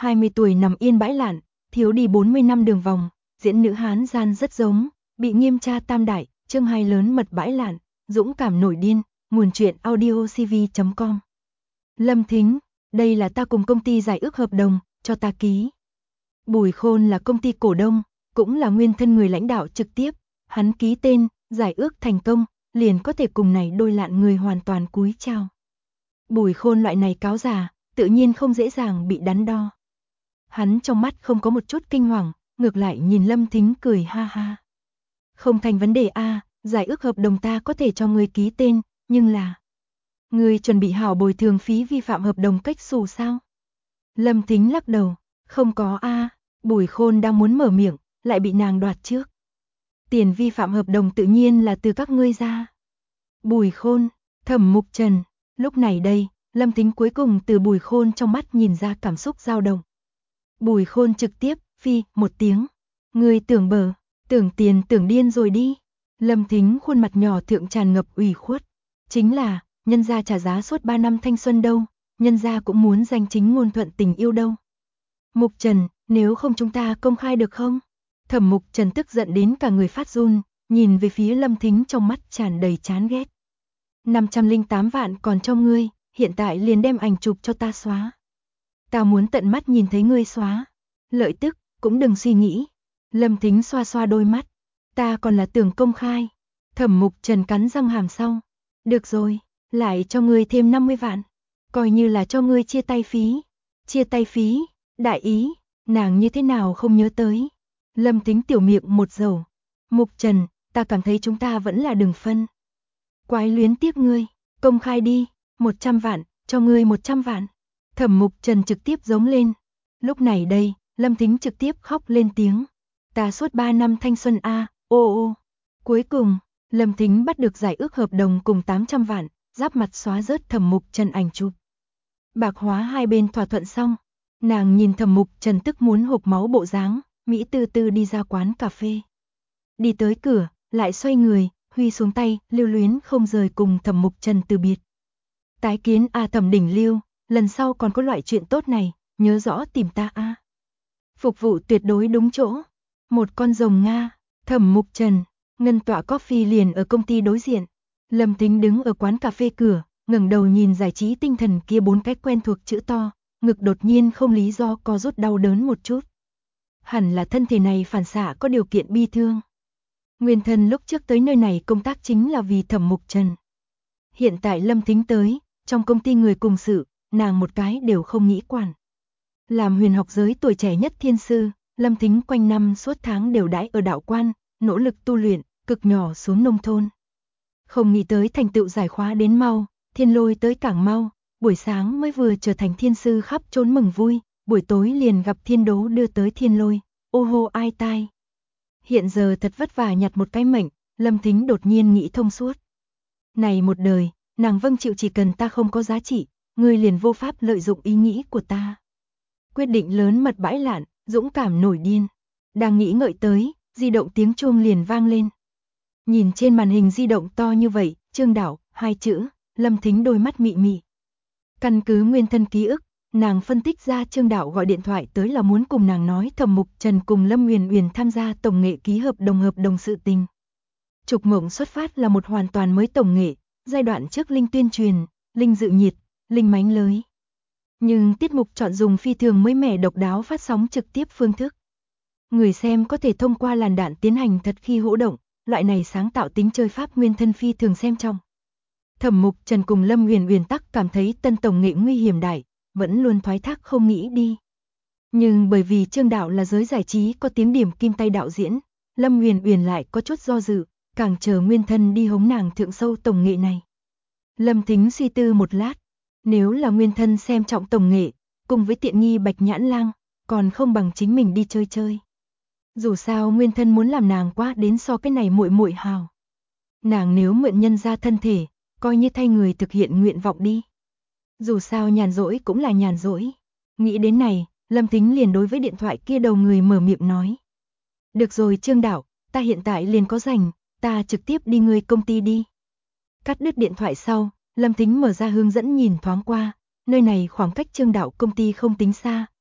20 tuổi nằm yên bãi lạn, thiếu đi 40 năm đường vòng, diễn nữ Hán gian rất giống, bị nghiêm tra tam đại, chương 2 lớn mật bãi lạn, dũng cảm nổi điên, nguồn truyện audiocv.com. Lâm Thính, đây là ta cùng công ty giải ước hợp đồng, cho ta ký. Bùi Khôn là công ty cổ đông, cũng là nguyên thân người lãnh đạo trực tiếp, hắn ký tên, giải ước thành công, liền có thể cùng này đôi lạn người hoàn toàn cúi chào. Bùi Khôn loại này cáo già, tự nhiên không dễ dàng bị đắn đo. Hắn trong mắt không có một chút kinh hoàng, ngược lại nhìn Lâm Thính cười ha ha. Không thành vấn đề a, giải ước hợp đồng ta có thể cho ngươi ký tên, nhưng là ngươi chuẩn bị hảo bồi thường phí vi phạm hợp đồng cách xù sao? Lâm Thính lắc đầu, không có a. Bùi Khôn đang muốn mở miệng, lại bị nàng đoạt trước. Tiền vi phạm hợp đồng tự nhiên là từ các ngươi ra. Bùi Khôn, Thẩm Mục Trần, lúc này đây, Lâm Thính cuối cùng từ Bùi Khôn trong mắt nhìn ra cảm xúc dao động. Bùi Khôn trực tiếp, phi, một tiếng. Ngươi tưởng bờ, tưởng tiền tưởng điên rồi đi. Lâm Thính khuôn mặt nhỏ thượng tràn ngập ủy khuất. Chính là, nhân gia trả giá suốt 3 năm thanh xuân đâu, nhân gia cũng muốn danh chính ngôn thuận tình yêu đâu. Mục Trần, nếu không chúng ta công khai được không? Thẩm Mục Trần tức giận đến cả người phát run, nhìn về phía Lâm Thính trong mắt tràn đầy chán ghét. 508 vạn còn cho ngươi, hiện tại liền đem ảnh chụp cho ta xóa. Ta muốn tận mắt nhìn thấy ngươi xóa. Lợi tức, cũng đừng suy nghĩ. Lâm Thính xoa xoa đôi mắt. Ta còn là tưởng công khai. Thẩm Mục Trần cắn răng hàm sau. Được rồi, lại cho ngươi thêm 50 vạn. Coi như là cho ngươi chia tay phí. Chia tay phí, đại ý, nàng như thế nào không nhớ tới. Lâm Thính tiểu miệng một dầu. Mục Trần, ta cảm thấy chúng ta vẫn là đừng phân. Quái luyến tiếc ngươi, công khai đi, 100 vạn, cho ngươi 100 vạn. Thẩm Mục Trần trực tiếp giống lên. Lúc này đây, Lâm Thính trực tiếp khóc lên tiếng. Ta suốt 3 năm thanh xuân a, ô ô. Cuối cùng, Lâm Thính bắt được giải ước hợp đồng cùng 800 vạn, giáp mặt xóa rớt Thẩm Mục Trần ảnh chụp. Bạc hóa hai bên thỏa thuận xong, nàng nhìn Thẩm Mục Trần tức muốn hộc máu bộ dáng, Mỹ tư tư đi ra quán cà phê. Đi tới cửa, lại xoay người, huy xuống tay, lưu luyến không rời cùng Thẩm Mục Trần từ biệt. Tái kiến a Thẩm đỉnh lưu, lần sau còn có loại chuyện tốt này, nhớ rõ tìm ta a. Phục vụ tuyệt đối đúng chỗ. Một con rồng Nga, Thẩm Mục Trần, ngân tọa coffee liền ở công ty đối diện. Lâm Thính đứng ở quán cà phê cửa, ngẩng đầu nhìn giải trí tinh thần kia 4 cái quen thuộc chữ to, ngực đột nhiên không lý do co rút đau đớn một chút. Hẳn là thân thể này phản xạ có điều kiện bi thương. Nguyên thân lúc trước tới nơi này công tác chính là vì Thẩm Mục Trần. Hiện tại Lâm Thính tới, trong công ty người cùng sự, nàng một cái đều không nghĩ quản. Làm huyền học giới tuổi trẻ nhất thiên sư, Lâm Thính quanh năm suốt tháng đều đãi ở đạo quan, nỗ lực tu luyện, cực nhỏ xuống nông thôn. Không nghĩ tới thành tựu giải khóa đến mau, thiên lôi tới càng mau, buổi sáng mới vừa trở thành thiên sư khắp trốn mừng vui, buổi tối liền gặp thiên đố đưa tới thiên lôi, ô hô ai tai. Hiện giờ thật vất vả nhặt một cái mệnh, Lâm Thính đột nhiên nghĩ thông suốt. Này một đời, nàng vâng chịu chỉ cần ta không có giá trị, ngươi liền vô pháp lợi dụng ý nghĩ của ta. Quyết định lớn mật bãi lạn, dũng cảm nổi điên. Đang nghĩ ngợi tới, di động tiếng chuông liền vang lên. Nhìn trên màn hình di động to như vậy, Trương Đảo, 2 chữ, Lâm Thính đôi mắt mị mị. Căn cứ nguyên thân ký ức, nàng phân tích ra Trương Đảo gọi điện thoại tới là muốn cùng nàng nói Thẩm Mục Trần cùng Lâm Uyển Uyển tham gia tổng nghệ ký hợp đồng sự tình. Trục mộng xuất phát là một hoàn toàn mới tổng nghệ, giai đoạn trước Linh tuyên truyền, Linh dự nhiệt, Linh mánh lới. Nhưng tiết mục chọn dùng phi thường mới mẻ độc đáo phát sóng trực tiếp phương thức. Người xem có thể thông qua làn đạn tiến hành thật khi hỗ động, loại này sáng tạo tính chơi pháp nguyên thân phi thường xem trong. Thẩm Mục Trần cùng Lâm Uyển Uyển tắc cảm thấy tân tổng nghệ nguy hiểm đại, vẫn luôn thoái thác không nghĩ đi. Nhưng bởi vì Trương Đạo là giới giải trí có tiếng điểm kim tay đạo diễn, Lâm Uyển Uyển lại có chút do dự, càng chờ nguyên thân đi hống nàng thượng sâu tổng nghệ này. Lâm Thính suy tư một lát, nếu là nguyên thân xem trọng tổng nghệ, cùng với tiện nghi Bạch Nhãn Lang, còn không bằng chính mình đi chơi chơi. Dù sao nguyên thân muốn làm nàng quá đến so cái này muội muội hào. Nàng nếu mượn nhân ra thân thể, coi như thay người thực hiện nguyện vọng đi. Dù sao nhàn rỗi cũng là nhàn rỗi. Nghĩ đến này, Lâm Thính liền đối với điện thoại kia đầu người mở miệng nói. Được rồi Trương Đạo, ta hiện tại liền có rảnh, ta trực tiếp đi ngươi công ty đi. Cắt đứt điện thoại sau, Lâm Thính mở ra hướng dẫn nhìn thoáng qua, nơi này khoảng cách Trương Đạo công ty không tính xa,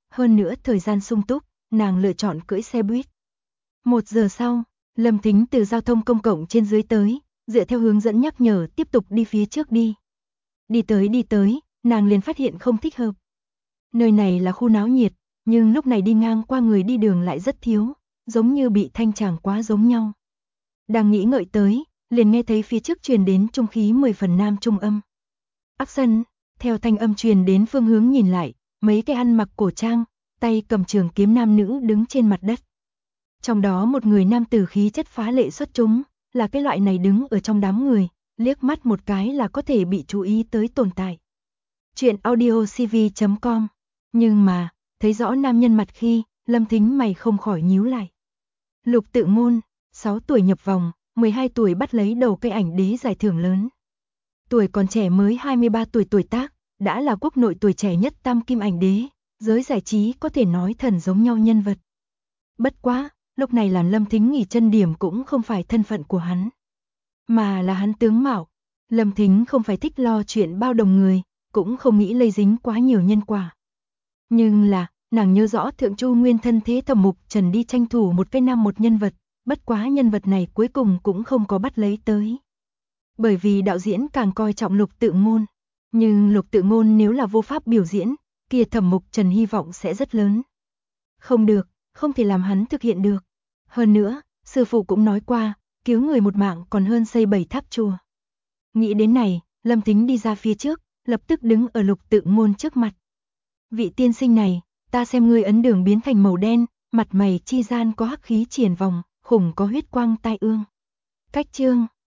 hơn nữa thời gian sung túc, nàng lựa chọn cưỡi xe buýt. 1 giờ sau, Lâm Thính từ giao thông công cộng trên dưới tới, dựa theo hướng dẫn nhắc nhở tiếp tục đi phía trước đi. Đi tới, nàng liền phát hiện không thích hợp. Nơi này là khu náo nhiệt, nhưng lúc này đi ngang qua người đi đường lại rất thiếu, giống như bị thanh tràng quá giống nhau. Đang nghĩ ngợi tới, liền nghe thấy phía trước truyền đến trung khí 10 phần nam trung âm. Action, theo thanh âm truyền đến phương hướng nhìn lại, mấy cái ăn mặc cổ trang, tay cầm trường kiếm nam nữ đứng trên mặt đất. Trong đó một người nam tử khí chất phá lệ xuất chúng, là cái loại này đứng ở trong đám người, liếc mắt một cái là có thể bị chú ý tới tồn tại. Chuyện audiocv.com. Nhưng mà, thấy rõ nam nhân mặt khi, Lâm Thính mày không khỏi nhíu lại. Lục Tự Ngôn, 6 tuổi nhập vòng, 12 tuổi bắt lấy đầu cây ảnh đế giải thưởng lớn. Tuổi còn trẻ mới 23 tuổi tuổi tác, đã là quốc nội tuổi trẻ nhất tam kim ảnh đế, giới giải trí có thể nói thần giống nhau nhân vật. Bất quá, lúc này làm Lâm Thính nghỉ chân điểm cũng không phải thân phận của hắn, mà là hắn tướng mạo. Lâm Thính không phải thích lo chuyện bao đồng người, cũng không nghĩ lây dính quá nhiều nhân quả. Nhưng là, nàng nhớ rõ Thượng Chu Nguyên thân thế Thẩm Mục Trần đi tranh thủ một cái nam một nhân vật, bất quá nhân vật này cuối cùng cũng không có bắt lấy tới. Bởi vì đạo diễn càng coi trọng Lục Tự Ngôn, nhưng Lục Tự Ngôn nếu là vô pháp biểu diễn, kia Thẩm Mục Trần hy vọng sẽ rất lớn. Không được, không thể làm hắn thực hiện được. Hơn nữa, sư phụ cũng nói qua, cứu người một mạng còn hơn xây 7 tháp chùa. Nghĩ đến này, Lâm Thính đi ra phía trước, lập tức đứng ở Lục Tự Ngôn trước mặt. Vị tiên sinh này, ta xem ngươi ấn đường biến thành màu đen, mặt mày chi gian có hắc khí triển vòng, khủng có huyết quang tai ương. Cách chương